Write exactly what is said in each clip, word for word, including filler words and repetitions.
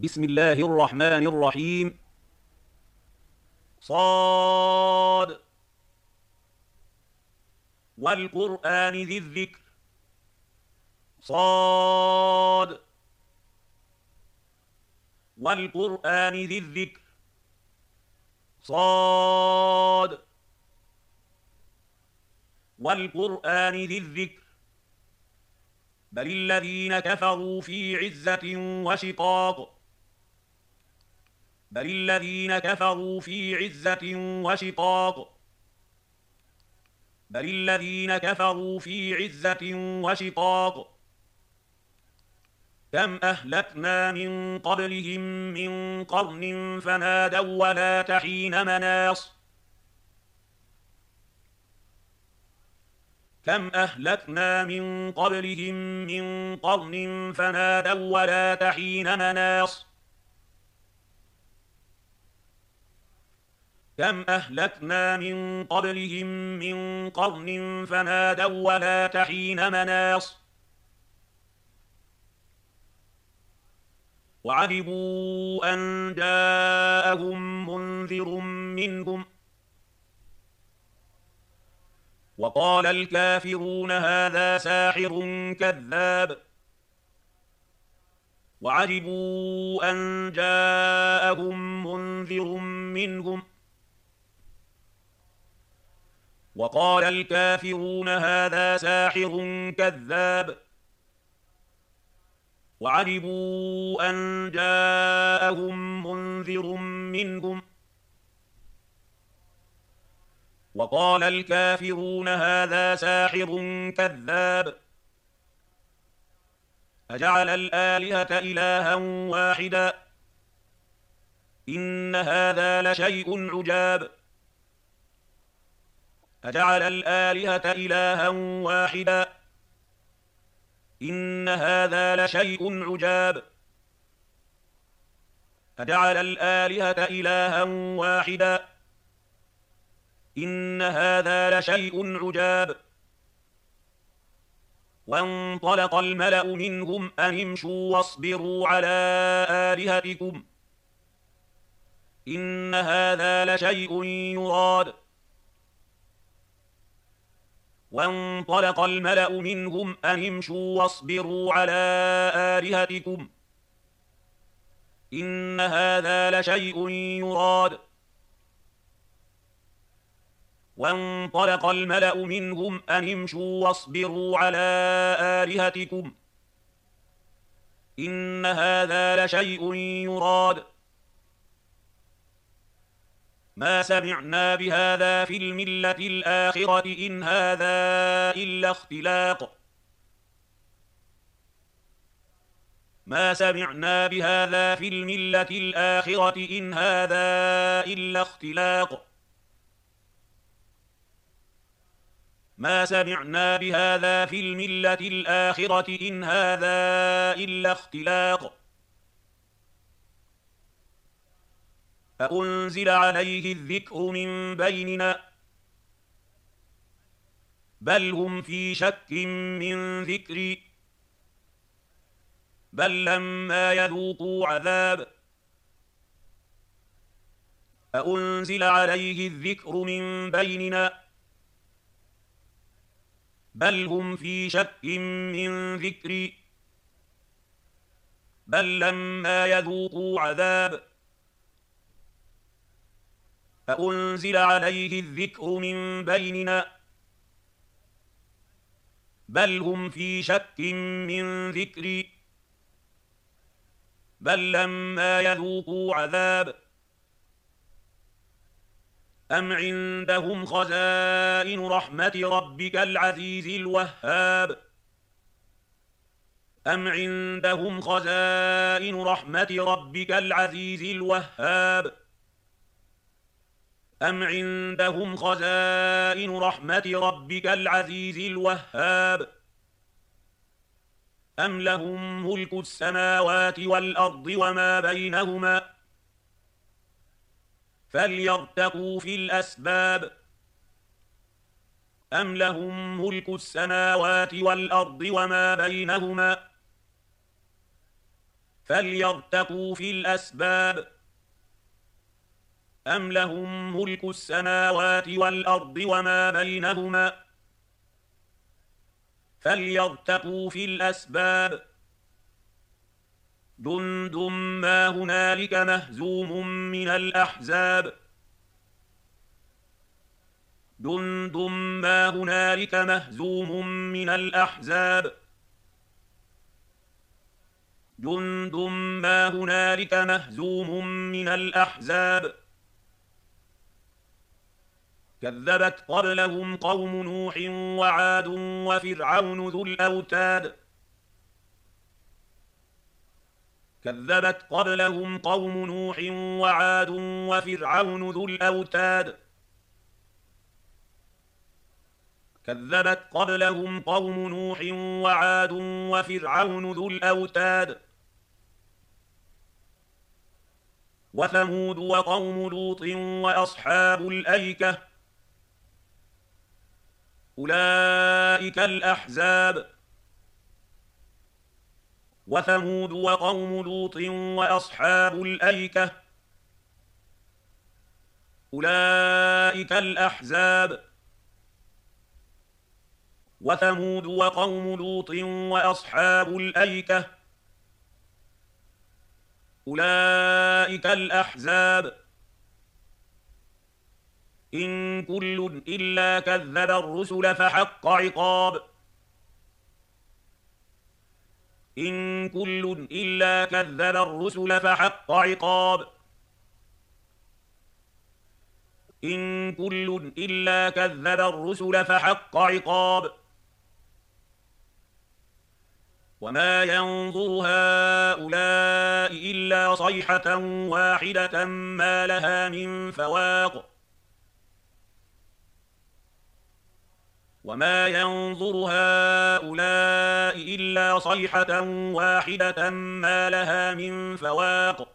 بسم الله الرحمن الرحيم. صاد والقرآن ذي الذكر. صاد والقرآن ذي الذكر. صاد والقرآن ذي الذكر. بل الذين كفروا في عزة وشقاق. بل الذين كفروا في عزة وشقاق. بل الذين كفروا في عزة وشقاق. كم أهلكنا من قبلهم من قرن فنادوا ولا تحين مناص. كم أهلكنا من قبلهم من قرن فنادوا ولا تحين مناص. كم أهلكنا من قبلهم من قرن فنادوا ولا تحين مناص. وعجبوا أن جاءهم منذر منهم وقال الكافرون هذا ساحر كذاب. وعجبوا أن جاءهم منذر منهم وقال الكافرون هذا ساحر كذاب. وعجبوا أن جاءهم منذر منهم وقال الكافرون هذا ساحر كذاب. أجعل الآلهة إلها واحدا إن هذا لشيء عجاب. أجعل الآلهة إلها واحدا إن هذا لشيء عجاب. أجعل الآلهة إلها واحدا إن هذا لشيء عجاب. وانطلق الملأ منهم أن امشوا واصبروا على آلهتكم إن هذا لشيء يراد. وانطلق الملأ منهم أن امشوا واصبروا على آلهتكم إن هذا لشيء يراد. وانطلق الملأ منهم أن امشوا واصبروا على آلهتكم إن هذا لشيء يراد. ما سمعنا بهذا في الملة الآخرة إن هذا إلا اختلاق. ما سمعنا بهذا في الملة الآخرة إن هذا إلا اختلاق. ما سمعنا بهذا في الملة الآخرة إن هذا إلا اختلاق. أأنزل عليه الذكر من بيننا بل هم في شك من ذكري بل لما يذوقوا عذاب. أأنزل عليه الذكر من بيننا بل هم في شك من ذكري بل لما يذوقوا عذاب. أأنزل عليه الذكر من بيننا بل هم في شك من ذكري بل لما يذوقوا عذاب. أم عندهم خزائن رحمة ربك العزيز الوهاب. أم عندهم خزائن رحمة ربك العزيز الوهاب. أم عندهم خزائن رحمة ربك العزيز الوهاب. أم لهم ملك السماوات والأرض وما بينهما فليرتقوا في الأسباب. أم لهم ملك السماوات والأرض وما بينهما فليرتقوا في الأسباب أم لهم ملك السماوات والأرض وما بينهما فليرتقوا في الأسباب جند ما هنالك مهزوم من الأحزاب جند ما هنالك مهزوم من الأحزاب جند ما هنالك مهزوم من الأحزاب كذبت قبلهم قوم نوح وعاد وفرعون ذو الأوتاد كذبت قبلهم قوم نوح وعاد وفرعون ذو الأوتاد كذبت قبلهم قوم نوح وعاد وفرعون ذو الأوتاد وثمود وقوم لوط وأصحاب الأيكة أولئك الأحزاب وثمود وقوم لوط وأصحاب الأيكة أولئك الأحزاب وثمود وقوم لوط وأصحاب الأيكة أولئك الأحزاب إن كل إلا كذب الرسل فحق عقاب إن كل إلا كذب الرسل فحق عقاب إن كل إلا كذب الرسل فحق عقاب وما ينظر هؤلاء إلا صيحة واحدة ما لها من فواق وما ينظر هؤلاء إلا صيحة واحدة ما لها من فواق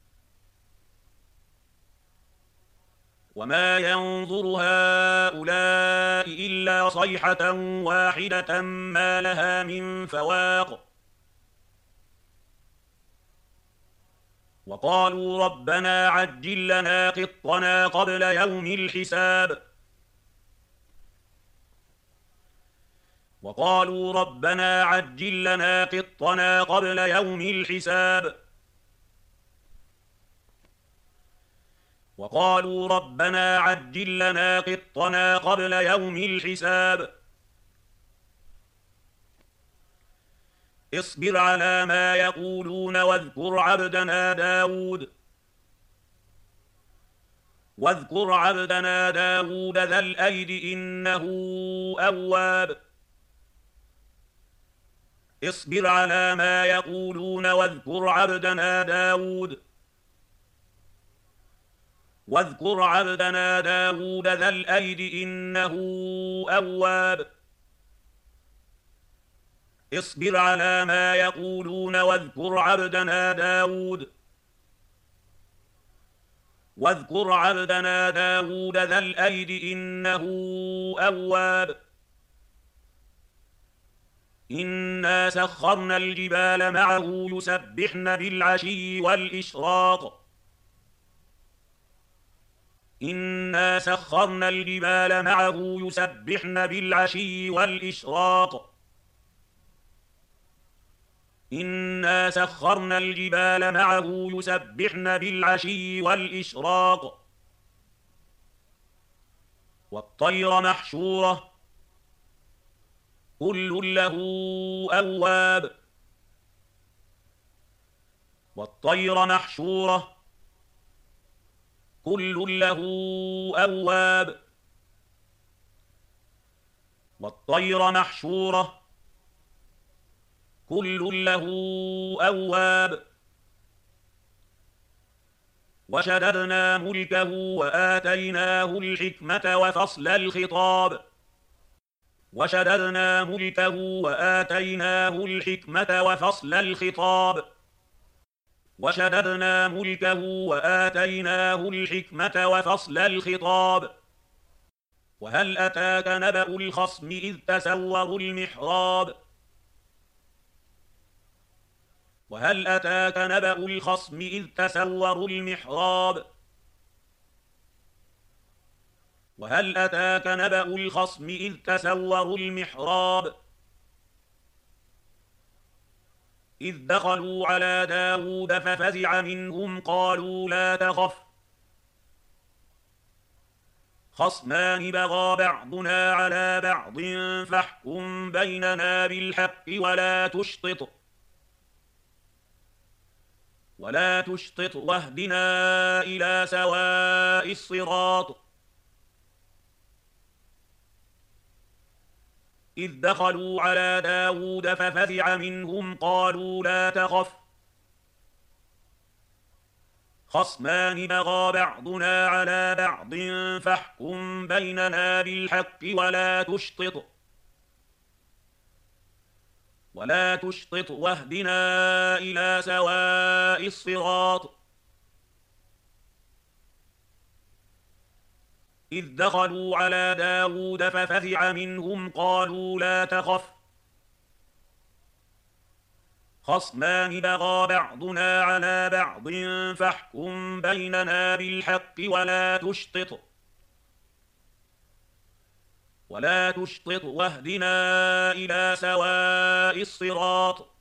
وما ينظر هؤلاء إلا صيحة واحدة ما لها من فواق وقالوا ربنا عجل لنا قطنا قبل يوم الحساب وقالوا ربنا عجل لنا قطنا قبل يوم الحساب وقالوا ربنا عجل لنا قطنا قبل يوم الحساب اصبر على ما يقولون واذكر عبدنا داود واذكر عبدنا داود ذا الأيد إنه أواب اصبر على ما يقولون واذكر عبدنا داود واذكر عبدنا داود ذا الأيد إنه أواب اصبر على ما يقولون واذكر عبدنا داود واذكر عبدنا داود ذا الأيد إنه أواب إنا سخرنا الجبال معه يسبحن بالعشي والإشراق إنا سخرنا الجبال معه يسبحن بالعشي والإشراق إنا سخرنا الجبال معه يسبحن بالعشي والإشراق والطير محشورة كل له أواب والطير محشورة كل له أواب والطير محشورة كل له أواب وشددنا ملكه وآتيناه الحكمة وفصل الخطاب وشددنا ملكه وآتيناه الحكمة وفصل الخطاب وشددنا ملكه وآتيناه الحكمة وفصل الخطاب وهل أتاك نبأ الخصم إذ تسوروا المحراب وهل أتاك نبأ الخصم إذ تسوروا المحراب وهل أتاك نبأ الخصم إذ تسوروا المحراب إذ دخلوا على داود ففزع منهم قالوا لا تخف خصمان بغى بعضنا على بعض فاحكم بيننا بالحق ولا تشطط ولا تشطط واهدنا إلى سواء الصراط إذ دخلوا على داود ففزع منهم قالوا لا تخف خصمان بغى بعضنا على بعض فاحكم بيننا بالحق ولا تشطط ولا تشطط واهدنا إلى سواء الصراط إذ دخلوا على داود ففزع منهم قالوا لا تخف خصمان بغى بعضنا على بعض فاحكم بيننا بالحق ولا تشطط ولا تشطط واهدنا إلى سواء الصراط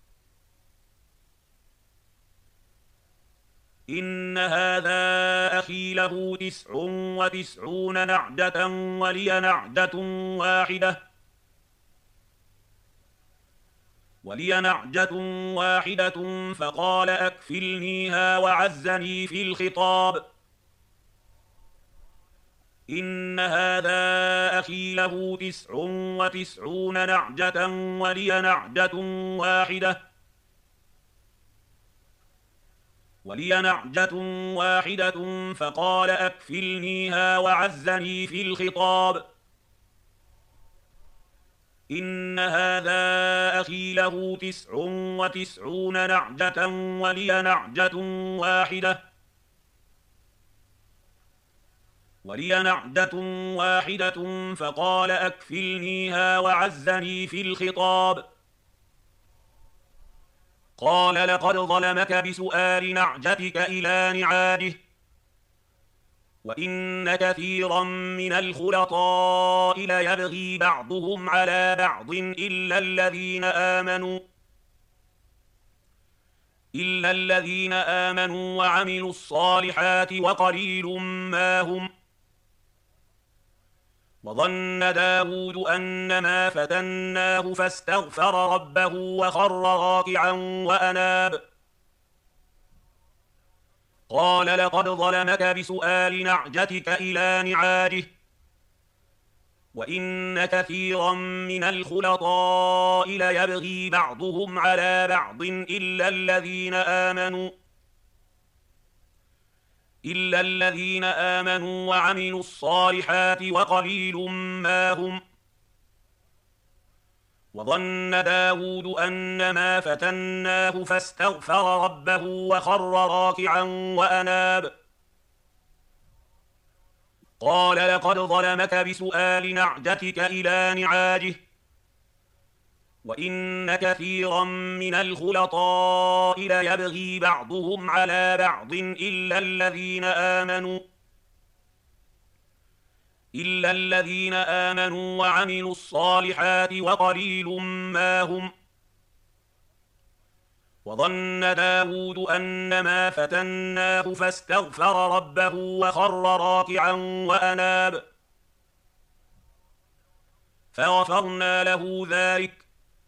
إن هذا أخي له تسع وتسعون نعجة ولي نعجة واحدة ولي نعجة واحدة فقال أكفلنيها وعزني في الخطاب إن هذا أخي له تسع وتسعون نعجة ولي نعجة واحدة ولي نعجة واحدة فقال أكفلنيها وعزني في الخطاب إن هذا أخي له تسع وتسعون نعجة ولي نعجة واحدة ولي نعجة واحدة فقال أكفلنيها وعزني في الخطاب قال لقد ظلمك بسؤال نعجتك إلى نعاجه وإن كثيرا من الخلطاء ليبغي بعضهم على بعض إلا الذين آمنوا إلا الذين آمنوا وعملوا الصالحات وقليل ما هم وظن داود أنما فتناه فاستغفر ربه وخر راكعا وأناب قال لقد ظلمك بسؤال نعجتك إلى نعاجه وإن كثيرا من الخلطاء ليبغي بعضهم على بعض إلا الذين آمنوا إلا الذين آمنوا وعملوا الصالحات وقليل ما هم وظن داود أنما فتناه فاستغفر ربه وخر راكعا وأناب قال لقد ظلمك بسؤال نعجتك إلى نعاجه وإن كثيرا من الخلطاء ليبغي بعضهم على بعض إلا الذين آمنوا إلا الذين آمنوا وعملوا الصالحات وقليل ما هم وظن داود أنما فتناه فاستغفر ربه وخر راكعا وأناب فغفرنا له ذلك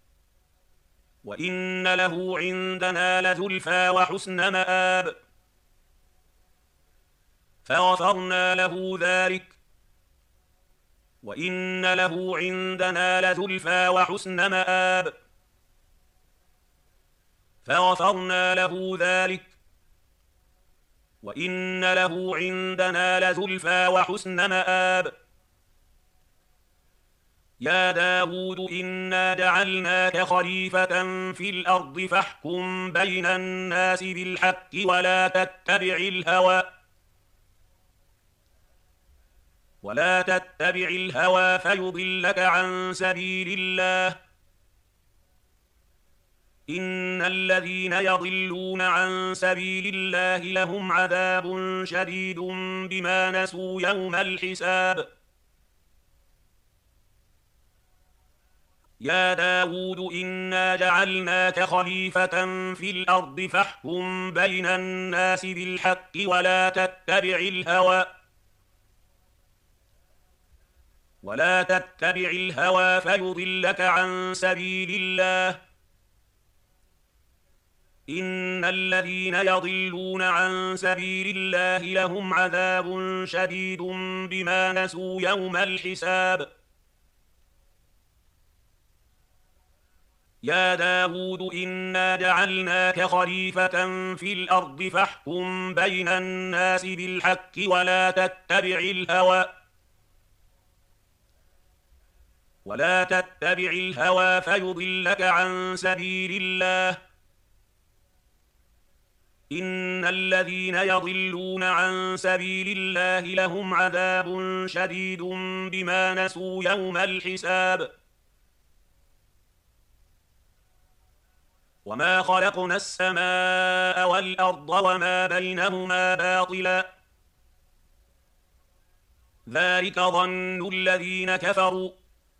وإن له عندنا لزلفى وحسن مآب فغفرنا له ذلك وإن له عندنا لزلفى وحسن مآب فغفرنا له ذلك وإن له عندنا لزلفى وحسن مآب يا داود إنا جعلناك خليفة في الأرض فاحكم بين الناس بالحق ولا تتبع الهوى ولا تتبع الهوى فيضلك عن سبيل الله إن الذين يضلون عن سبيل الله لهم عذاب شديد بما نسوا يوم الحساب. يا داود إنا جعلناك خليفة في الأرض فاحكم بين الناس بالحق ولا تتبع الهوى ولا تتبع الهوى فيضلك عن سبيل الله. إن الذين يضلون عن سبيل الله لهم عذاب شديد بما نسوا يوم الحساب. يا داود إنا جعلناك خليفة في الأرض فاحكم بين الناس بالحق ولا تتبع الهوى ولا تتبع الهوى فيضلك عن سبيل الله. إن الذين يضلون عن سبيل الله لهم عذاب شديد بما نسوا يوم الحساب. وما خلقنا السماء والأرض وما بينهما باطلا ذلك ظن الذين كفروا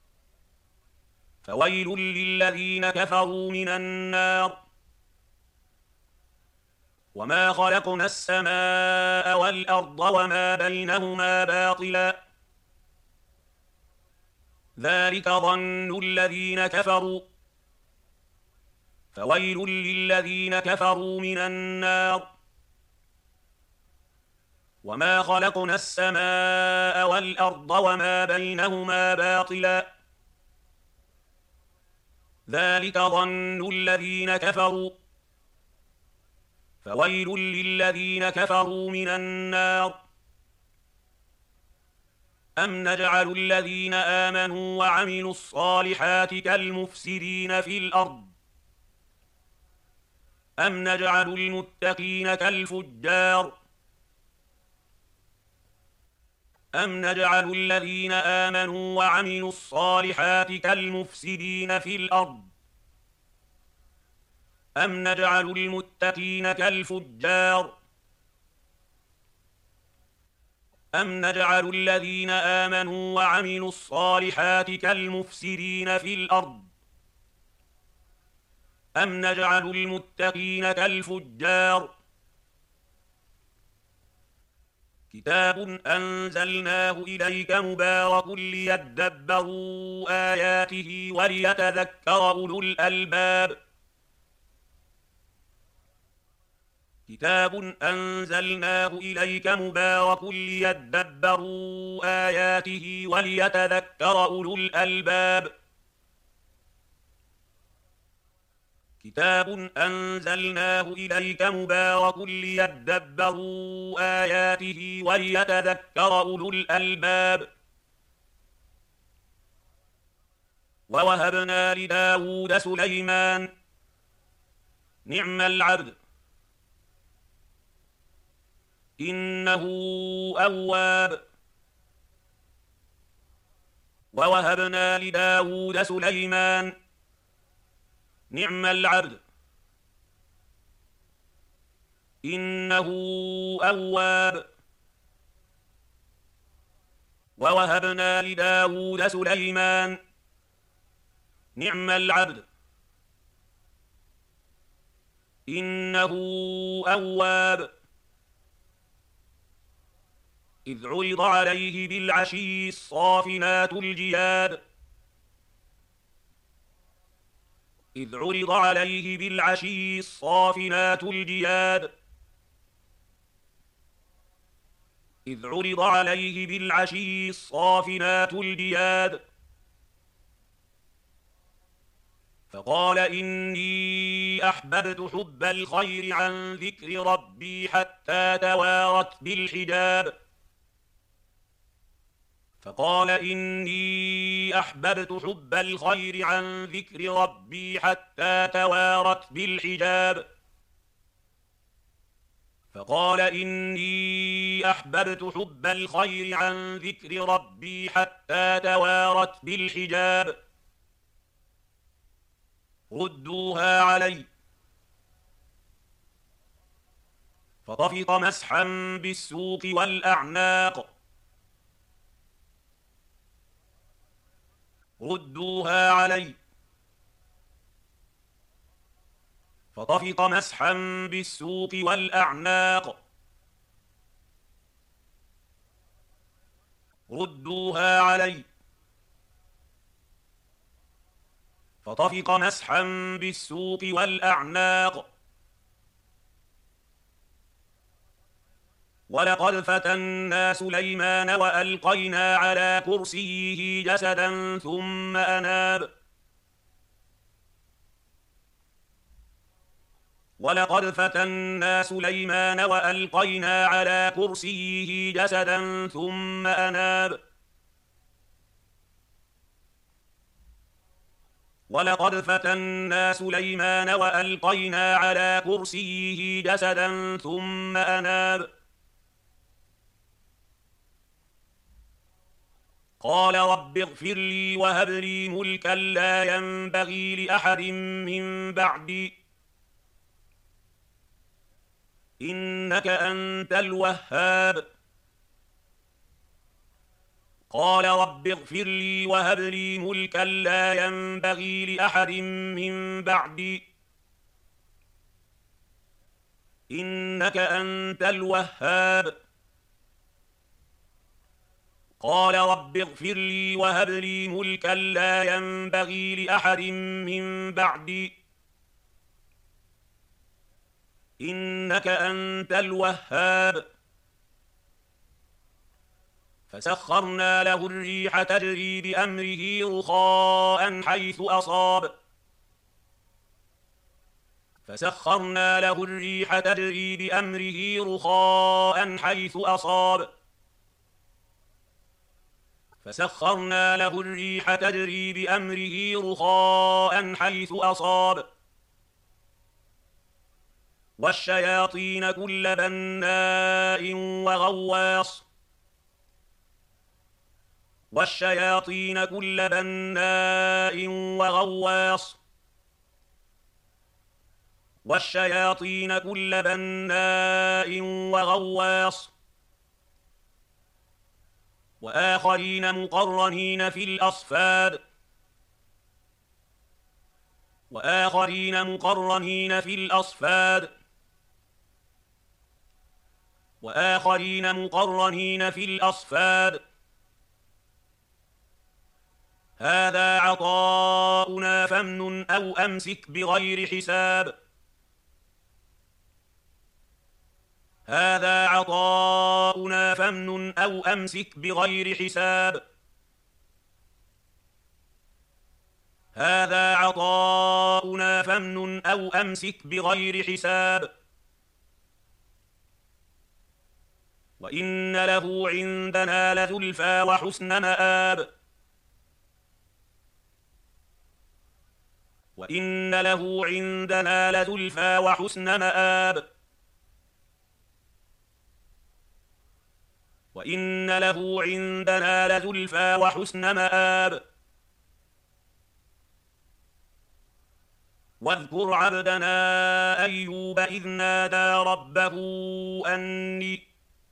فويل للذين كفروا من النار. وما خلقنا السماء والأرض وما بينهما باطلا ذلك ظن الذين كفروا فويل للذين كفروا من النار. وما خلقنا السماء والأرض وما بينهما باطلا ذلك ظن الذين كفروا فويل للذين كفروا من النار. أم نجعل الذين آمنوا وعملوا الصالحات كالمفسدين في الأرض أم نجعل المتقين كالفجار أم نجعل الذين آمنوا وعملوا الصالحات كالمفسدين في الأرض أم نجعل المتقين كالفجار أم نجعل الذين آمنوا وعملوا الصالحات كالمفسدين في الأرض أم نجعل المتقين كالفجار. كتاب أنزلناه إليك مبارك ليدبروا آياته وليتذكر أولو الألباب. كتاب أنزلناه إليك مبارك ليدبروا آياته وليتذكر أولو الألباب. كتاب أنزلناه إليك مبارك ليدبروا آياته وليتذكر أولو الألباب. ووهبنا لداود سليمان نعم العبد إنه أواب. ووهبنا لداود سليمان نعم العبد إنه أواب. ووهبنا لداود سليمان نعم العبد إنه أواب. إذ عرض عليه بالعشي الصافنات الجياد إذ عرض عليه بالعشي الصافنات الجياد إذ عرض عليه بالعشي الصافنات الجياد فقال إني أحببت حب الخير عن ذكر ربي حتى توارت بالحجاب فقال إني أحببت حب الخير عن ذكر ربي حتى توارت بالحجاب فقال إني أحببت حب الخير عن ذكر ربي حتى توارت بالحجاب ردوها علي. فطفق مسحا بالسوق والأعناق. ردوها علي. فطفق مسحا بالسوق والأعناق. ردوها علي. فطفق مسحا بالسوق والأعناق. ولقد فتنا سليمان وألقينا على كرسيه جسدا ثم أناب. ولقد فتنا سليمان وألقينا على كرسيه جسدا ثم أناب. ولقد فتنا سليمان وألقينا على كرسيه جسدا ثم أناب. قال رب اغفر لي وهب لي ملكا لا ينبغي لأحد من بعدي إنك أنت الوهاب. قال رب اغفر لي وهب لي ملكا لا ينبغي لأحد من بعدي إنك أنت الوهاب. قال رب اغفر لي وهب لي ملكا لا ينبغي لأحد من بعدي إنك أنت الوهاب. فسخرنا له الريح تجري بأمره رخاء حيث أصاب. فسخرنا له الريح تجري بأمره رخاء حيث أصاب. فسخرنا له الريح تجري بأمره رخاء حيث أصاب. والشياطين كل بناء وغواص. والشياطين كل بناء وغواص. والشياطين كل بناء وغواص. وآخرين مقرنين في الأصفاد. وآخرين مقرنين في الأصفاد. وآخرين مقرنين في الأصفاد. هذا عطاؤنا فامنن أو أمسك بغير حساب. هذا عطاؤنا فامنن أو أمسك بغير حساب. هذا عطاؤنا فامنن أو أمسك بغير حساب. وإن له عندنا لزلفى وحسن مآب. وإن له عندنا لزلفى وحسن مآب. وإن له عندنا لزلفى وحسن مآب. واذكر عبدنا أيوب إذ نادى ربه أني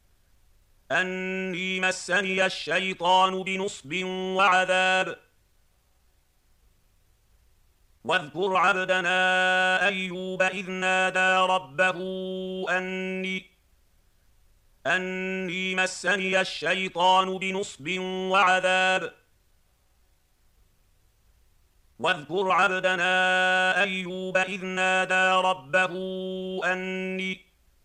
أني مسني الشيطان بنصب وعذاب. واذكر عبدنا أيوب إذ نادى ربه أني أني مسني الشيطان بنصب وعذاب. واذكر عبدنا أيوب إذ نادى ربه أني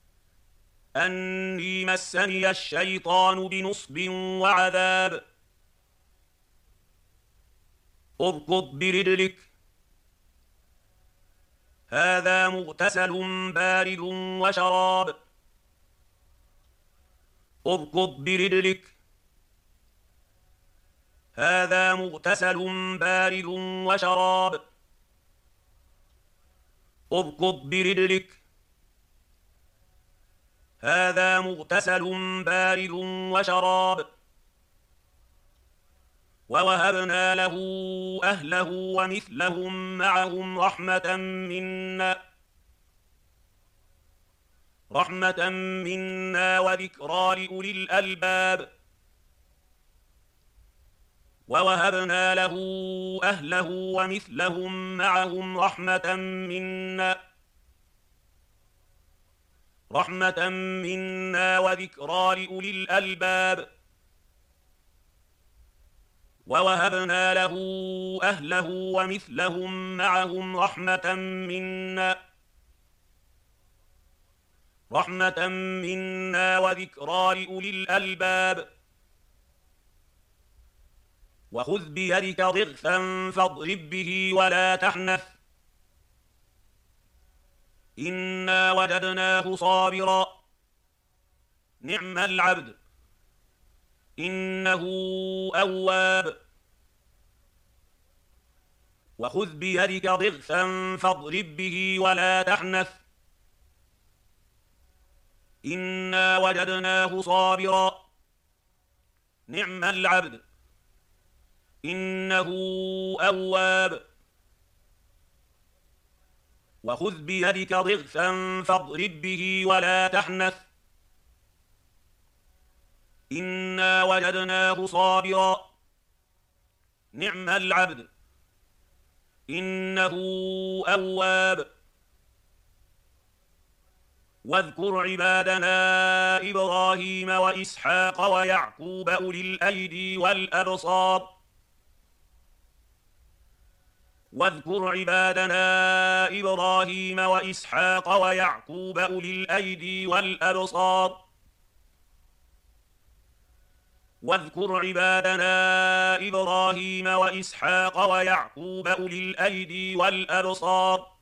أني مسني الشيطان بنصب وعذاب. اركض برجلك هذا مغتسل بارد وشراب. اركض برجلك هذا مغتسل بارد وشراب. اركض برجلك هذا مغتسل بارد وشراب. ووهبنا له أهله ومثلهم معهم رحمة منا رحمة منا وذكرى لأولي الألباب ووهبنا له أهله ومثلهم معهم رحمة منا رحمة منا وذكرى لأولي الألباب ووهبنا له أهله ومثلهم معهم رحمة منا رحمة منا وذكرى لأولي الألباب وخذ بيدك ضغثا فاضرب به ولا تحنث إنا وجدناه صابرا نعم العبد إنه أواب وخذ بيدك ضغثا فاضرب به ولا تحنث إنا وجدناه صابرا نعم العبد إنه أواب وخذ بيدك ضغثا فاضرب به ولا تحنث إنا وجدناه صابرا نعم العبد إنه أواب واذكر عبادنا إبراهيم وإسحاق ويعقوب أولي الأيدي والأبصار واذكر عبادنا إبراهيم وإسحاق ويعقوب أولي الأيدي والأبصار واذكر عبادنا إبراهيم وإسحاق ويعقوب أولي الأيدي والأبصار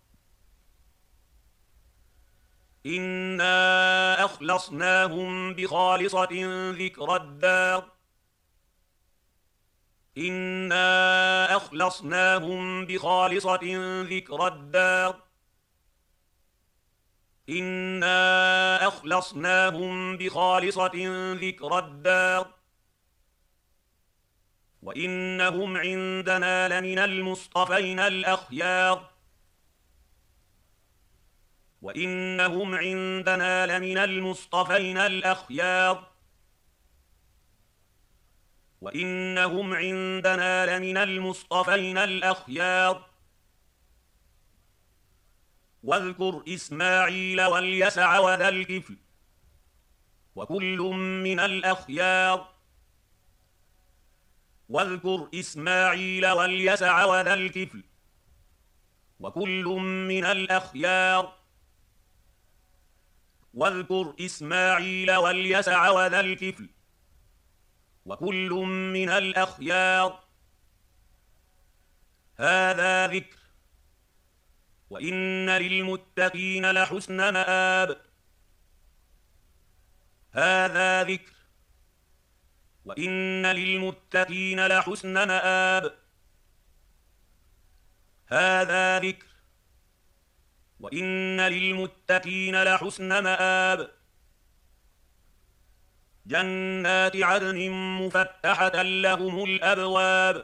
إنا أخلصناهم بخالصة ذكر الدار إنا أخلصناهم بخالصة ذكر الدار إنا أخلصناهم بخالصة ذكر الدار وإنهم عندنا لمن المصطفين الأخيار وإنهم عندنا لمن المصطفين الأخيار وإنهم عندنا لمن المصطفين الأخيار واذكر إسماعيل واليسع وذا الكفل وكل من الأخيار واذكر إسماعيل واليسع وذا الكفل وكل من الأخيار واذكر إسماعيل واليسع وذا الكفل وكل من الأخيار هذا ذكر وإن للمتقين لحسن مآب هذا ذكر وإن للمتقين لحسن مآب هذا ذكر وإن للمتقين لحسن مآب جنات عدن مفتحة لهم الأبواب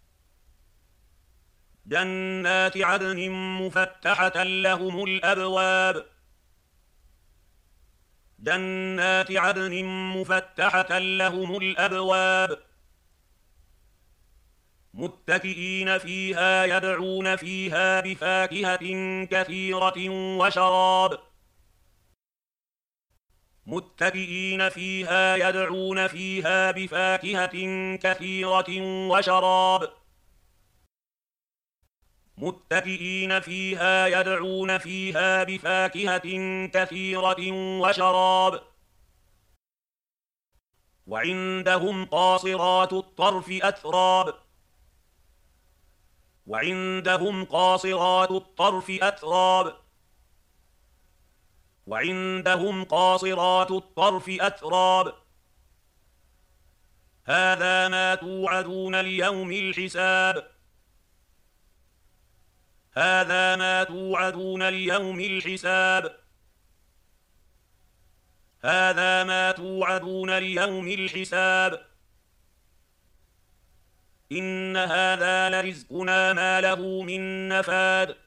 جنات عدن مفتحة لهم الأبواب جنات عدن مفتحة لهم الأبواب متكئين فيها يدعون فيها بفاكهة كثيرة وشراب متكئين فيها يدعون فيها بفاكهة كثيرة وشراب متكئين فيها يدعون فيها بفاكهة كثيرة وشراب وعندهم قاصرات الطرف أتراب وعندهم قاصرات الطرف أتراب وعندهم قاصرات الطرف أتراب هذا ما توعدون ليوم الحساب هذا ما توعدون ليوم الحساب هذا ما توعدون ليوم الحساب إن هذا لرزقنا ما له من نفاد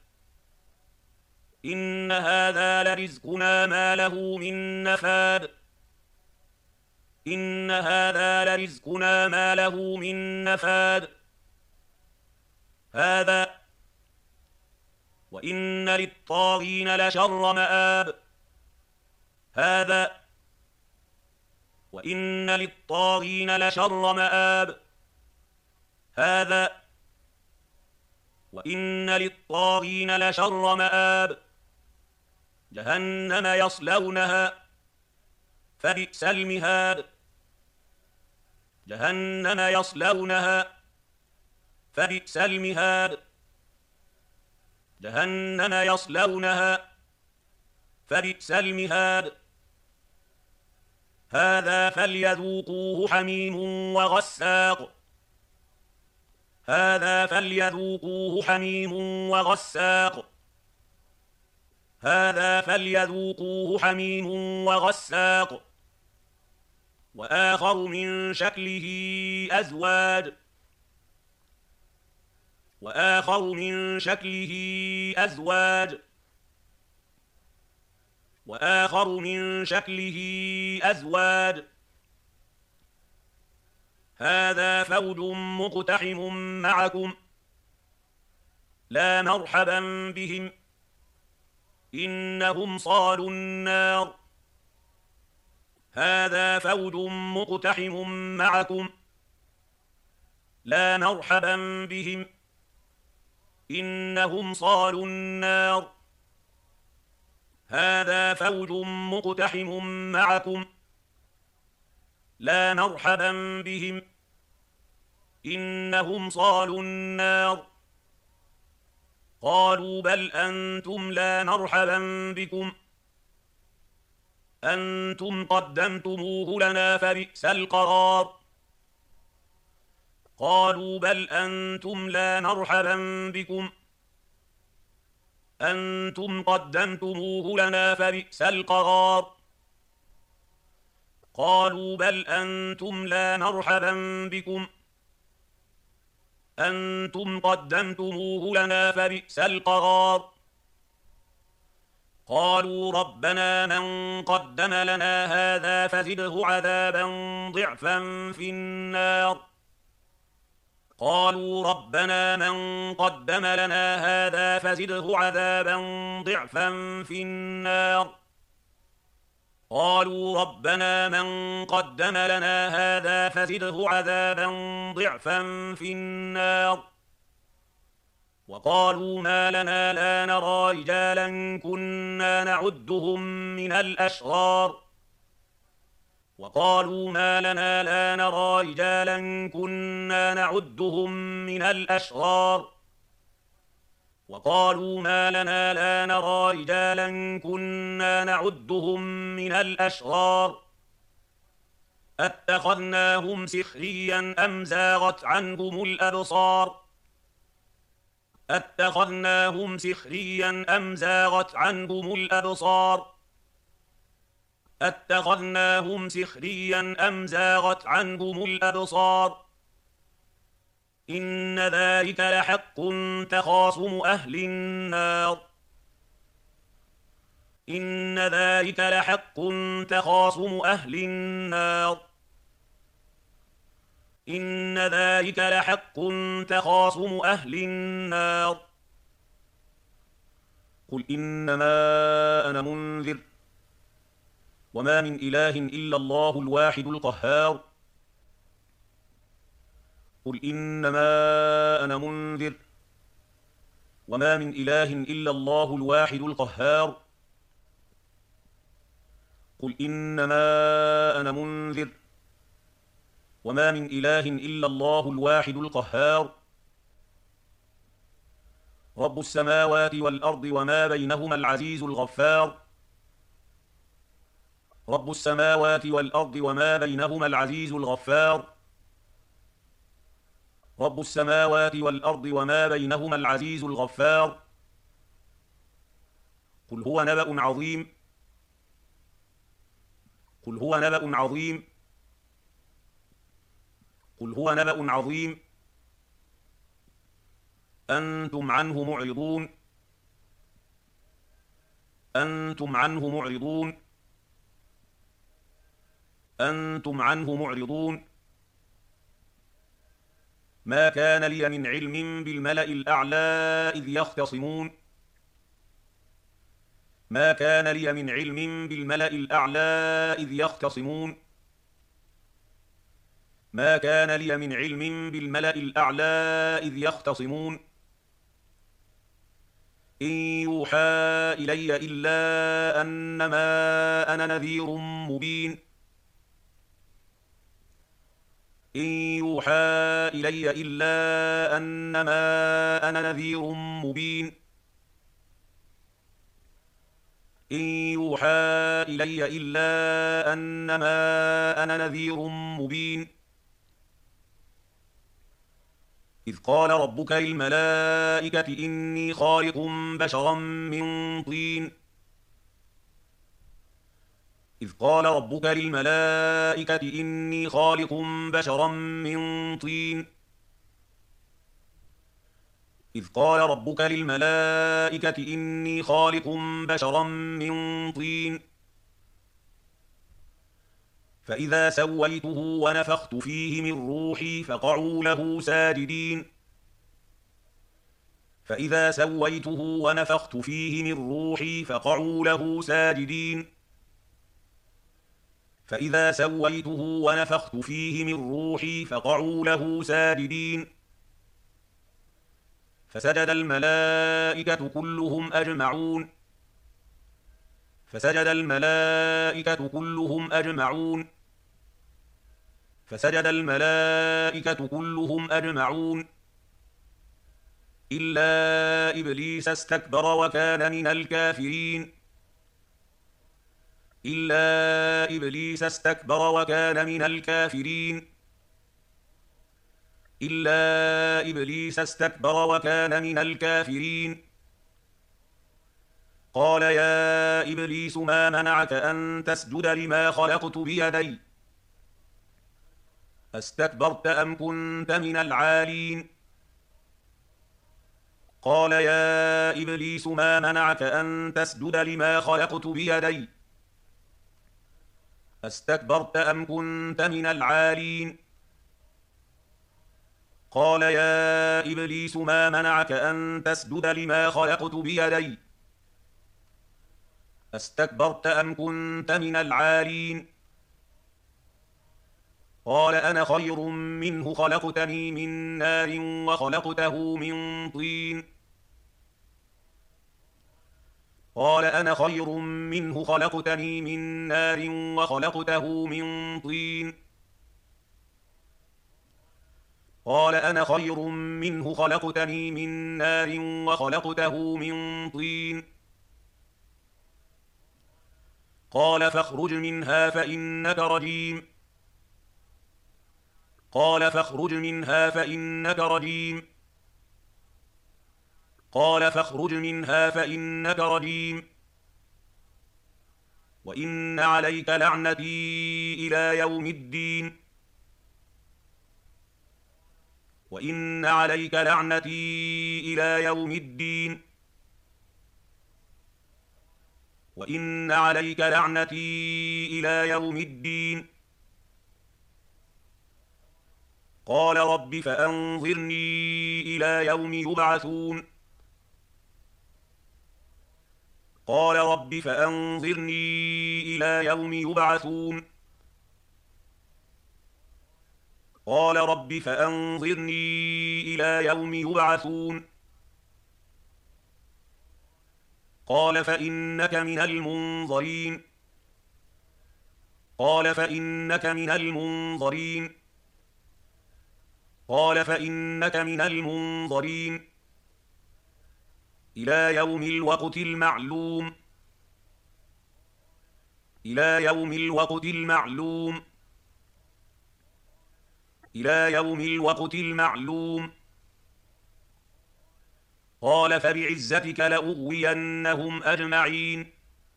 إن هذا لرزقنا ما له من نفاد إن هذا لرزقنا ما له من نفاد هذا وإن للطاغين لشر مآب هذا وإن للطاغين لشر مآب هذا وإن للطاغين لشر مآب جهنم يصلونها فبئس المهاد جهنم يصلونها فبئس المهاد جهنم يصلونها فبئس المهاد هذا فليذوقوه حميم وغساق هذا فليذوقوه حميم وغساق هذا فليذوقوه حميم وغساق وآخر من شكله أزواج وآخر من شكله أزواج وآخر من شكله أزواج هذا فوج مقتحم معكم لا مرحبا بهم إنهم صالوا النار هذا فوج مقتحم معكم لا مرحبا بهم إنهم صالوا النار هذا فوج مقتحم معكم لا مرحبا بهم إنهم صالوا النار قالوا بل أنتم لا مرحبا بكم أنتم قدمتموه لنا فبئس القرار قالوا بل أنتم لا مرحبا بكم أنتم قدمتموه لنا فبئس القرار قالوا بل أنتم لا مرحبا بكم أنتم قدمتموه لنا فبئس القرار قالوا ربنا من قدم لنا هذا فزده عذابا ضعفا في النار قالوا ربنا من قدم لنا هذا فزده عذابا ضعفا في النار قالوا ربنا من قدم لنا هذا فزده عذابا ضعفا في النار وقالوا ما لنا لا نرى رجالا كنا نعدهم من الأشرار وقالوا ما لنا لا نرى رجالا كنا نعدهم من الأشرار وقالوا ما لنا لا نرى رجالا كنا نعدهم من الأشرار أتخذناهم سخريا أم زاغت عنهم الأبصار أتخذناهم سخريا أم زاغت عنهم الأبصار أتخذناهم سخريا أم زاغت عنهم الأبصار إن ذلك لحق تخاصم أهل النار إن ذلك لحق تخاصم أهل النار إن ذلك لحق تخاصم أهل النار قل إنما أنا منذر وما من إله إلا الله الواحد القهار قل إنما أنا منذر وما من إله إلا الله الواحد القهار قل إنما أنا منذر وما من إله إلا الله الواحد القهار رب السماوات والأرض وما بينهما العزيز الغفار رب السماوات والأرض وما بينهما العزيز الغفار رب السماوات والأرض وما بينهما العزيز الغفار قل هو نبأ عظيم قل هو نبأ عظيم قل هو نبأ عظيم أنتم عنه معرضون أنتم عنه معرضون أنتم عنه معرضون ما كان لي من علم بالملأ الأعلى إذ يختصمون ما كان لي من علم بالملأ الأعلى إذ يختصمون ما كان لي من علم بالملأ الأعلى إذ يختصمون إن يوحى إلي إلا أنما أنا نذير مبين إن يوحى إلي إلا أنما أنا نذير مبين إن يوحى إلي إلا أنما أنا نذير مبين إذ قال ربك للملائكة إني خالق بشرا من طين إذ قال ربك للملائكة إني خالق بشرا من طين إذ قال ربك للملائكة إني خالق بشرا من طين فإذا سويته ونفخت فيه من روحي فقعوا له ساجدين فإذا سويته ونفخت فيه من روحي فقعوا له ساجدين فإذا سويته ونفخت فيه من روحي فقعوا له ساجدين فسجد الملائكة كلهم أجمعون فسجد الملائكة كلهم أجمعون فسجد الملائكة كلهم أجمعون إلا إبليس استكبر وكان من الكافرين إلا إبليس استكبر وكان من الكافرين إلا إبليس استكبر وكان من الكافرين قال يا إبليس ما منعك أن تسجد لما خلقت بيدي أستكبرت أم كنت من العالين قال يا إبليس ما منعك أن تسجد لما خلقت بيدي أستكبرت أم كنت من العالين قال يا إبليس ما منعك أن تسجد لما خلقت بيدي أستكبرت أم كنت من العالين قال أنا خير منه خلقتني من نار وخلقته من طين قال أنا خير منه خلقتني من نار وخلقته من طين قال أنا خير منه خلقتني من نار وخلقته من طين قال فاخرج منها فإنك رجيم قال فاخرج منها فإنك رجيم قال فاخرج منها فإنك رجيم وإن عليك لعنتي إلى يوم الدين وإن عليك لعنتي إلى يوم الدين وإن عليك لعنتي إلى يوم الدين قال رب فأنظرني إلى يوم يبعثون قال رب فأنظرني إلى يوم يبعثون قال رب فأنظرني إلى يوم يبعثون قال فإنك من المنظرين قال فإنك من المنظرين قال فإنك من المنظرين إلى يوم الوقت المعلوم إلى يوم الوقت المعلوم إلى يوم الوقت المعلوم قال فبعزتك لأغوينهم أجمعين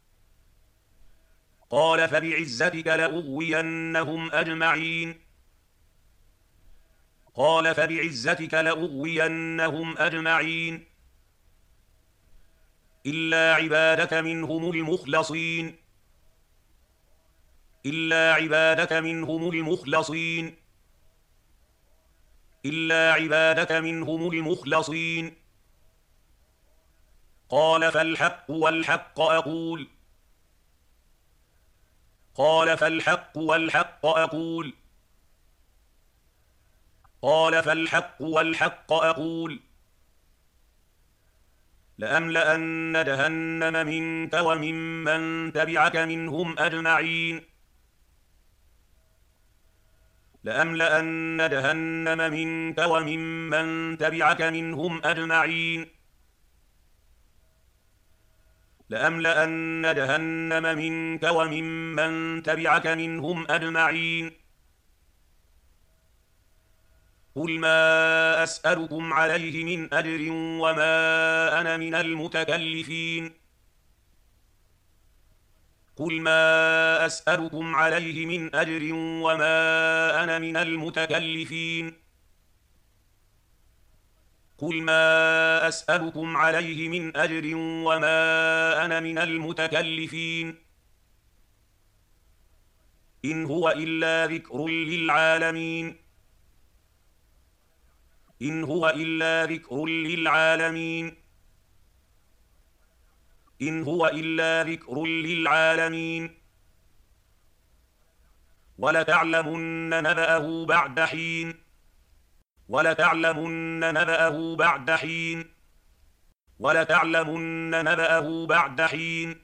قال فبعزتك لأغوينهم أجمعين قال فبعزتك لأغوينهم أجمعين إلا عبادك منهم المخلصين إلا عبادك منهم المخلصين إلا عبادك منهم المخلصين قال فالحق والحق أقول قال فالحق والحق أقول قال فالحق والحق أقول لأملأن جهنم منك وممن تبعك منهم أجمعين لأملأن جهنم منك وممن تبعك منهم أجمعين لأملأن جهنم منك وممن تبعك منهم أجمعين قل ما أسألكم عليه من أجر وما أنا من المتكلفين قل ما أسألكم عليه من أجر وما أنا من المتكلفين قل ما أسألكم عليه من أجر وما أنا من المتكلفين إن هو إلا ذكر للعالمين إن هو إلا ذكر للعالمين إن هو إلا ذكر للعالمين ولتعلمن نبأه بعد حين ولتعلمن نبأه بعد حين ولتعلمن نبأه بعد حين